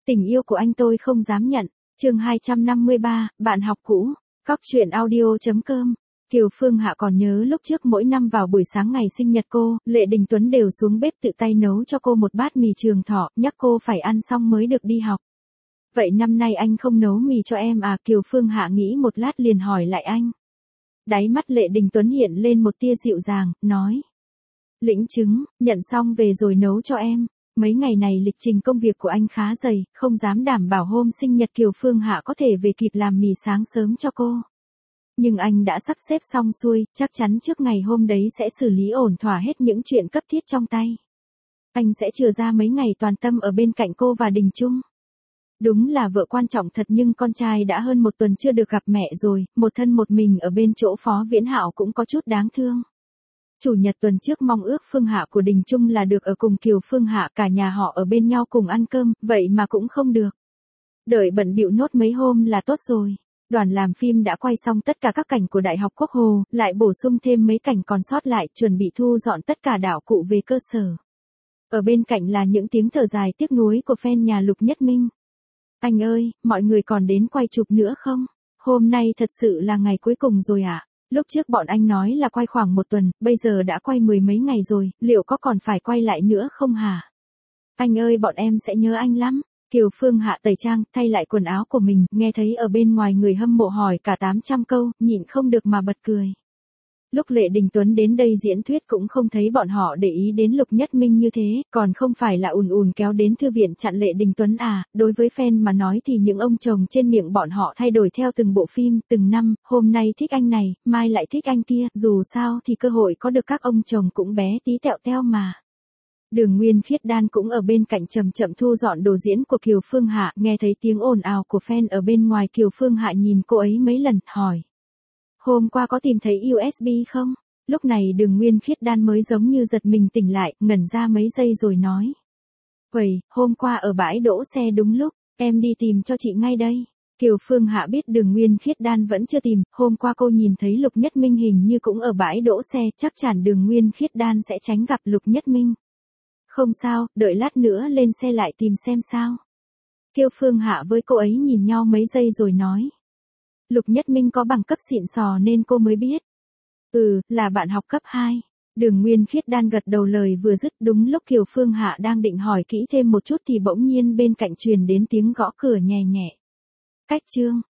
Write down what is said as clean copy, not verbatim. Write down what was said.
Tình yêu của anh tôi không dám nhận. Chương 253, bạn học cũ. Cóc truyện audio.com. Kiều Phương Hạ còn nhớ lúc trước mỗi năm vào buổi sáng ngày sinh nhật cô, Lệ Đình Tuấn đều xuống bếp tự tay nấu cho cô một bát mì trường thọ, nhắc cô phải ăn xong mới được đi học. Vậy năm nay anh không nấu mì cho em à? Kiều Phương Hạ nghĩ một lát liền hỏi lại anh. Đáy mắt Lệ Đình Tuấn hiện lên một tia dịu dàng, nói. Lĩnh chứng, nhận xong về rồi nấu cho em. Mấy ngày này lịch trình công việc của anh khá dày, không dám đảm bảo hôm sinh nhật Kiều Phương Hạ có thể về kịp làm mì sáng sớm cho cô. Nhưng anh đã sắp xếp xong xuôi, chắc chắn trước ngày hôm đấy sẽ xử lý ổn thỏa hết những chuyện cấp thiết trong tay. Anh sẽ chừa ra mấy ngày toàn tâm ở bên cạnh cô và Đình Trung. Đúng là vợ quan trọng thật, nhưng con trai đã hơn một tuần chưa được gặp mẹ rồi, một thân một mình ở bên chỗ Phó Viễn Hạo cũng có chút đáng thương. Chủ nhật tuần trước mong ước Phương Hạ của Đình Trung là được ở cùng Kiều Phương Hạ, cả nhà họ ở bên nhau cùng ăn cơm, vậy mà cũng không được. Đợi bận bịu nốt mấy hôm là tốt rồi. Đoàn làm phim đã quay xong tất cả các cảnh của Đại học Quốc Hồ, lại bổ sung thêm mấy cảnh còn sót lại, chuẩn bị thu dọn tất cả đạo cụ về cơ sở. Ở bên cạnh là những tiếng thở dài tiếc nuối của fan nhà Lục Nhất Minh. Anh ơi, mọi người còn đến quay chụp nữa không? Hôm nay thật sự là ngày cuối cùng rồi ạ. Lúc trước bọn anh nói là quay khoảng một tuần, bây giờ đã quay 10 mấy ngày rồi, liệu có còn phải quay lại nữa không hả? Anh ơi, bọn em sẽ nhớ anh lắm. Kiều Phương Hạ tẩy trang, thay lại quần áo của mình, nghe thấy ở bên ngoài người hâm mộ hỏi cả 800 câu, nhịn không được mà bật cười. Lúc Lệ Đình Tuấn đến đây diễn thuyết cũng không thấy bọn họ để ý đến Lục Nhất Minh như thế, còn không phải là ùn ùn kéo đến thư viện chặn Lệ Đình Tuấn à? Đối với fan mà nói thì những ông chồng trên miệng bọn họ thay đổi theo từng bộ phim, từng năm, hôm nay thích anh này, mai lại thích anh kia, dù sao thì cơ hội có được các ông chồng cũng bé tí tẹo teo mà. Đường Nguyên Khiết Đan cũng ở bên cạnh chậm chậm thu dọn đồ diễn của Kiều Phương Hạ, nghe thấy tiếng ồn ào của fan ở bên ngoài. Kiều Phương Hạ nhìn cô ấy mấy lần, hỏi. Hôm qua có tìm thấy USB không? Lúc này Đường Nguyên Khiết Đan mới giống như giật mình tỉnh lại, ngẩn ra mấy giây rồi nói. Vậy, hôm qua ở bãi đỗ xe đúng lúc, em đi tìm cho chị ngay đây. Kiều Phương Hạ biết Đường Nguyên Khiết Đan vẫn chưa tìm, hôm qua cô nhìn thấy Lục Nhất Minh hình như cũng ở bãi đỗ xe, chắc chắn Đường Nguyên Khiết Đan sẽ tránh gặp Lục Nhất Minh. Không sao, đợi lát nữa lên xe lại tìm xem sao. Kiều Phương Hạ với cô ấy nhìn nhau mấy giây rồi nói. Lục Nhất Minh có bằng cấp xịn sò nên cô mới biết. Là bạn học cấp 2. Đường Nguyên Khiết Đan gật đầu, lời vừa dứt đúng lúc Kiều Phương Hạ đang định hỏi kỹ thêm một chút thì bỗng nhiên bên cạnh truyền đến tiếng gõ cửa nhẹ nhẹ. Cách chương.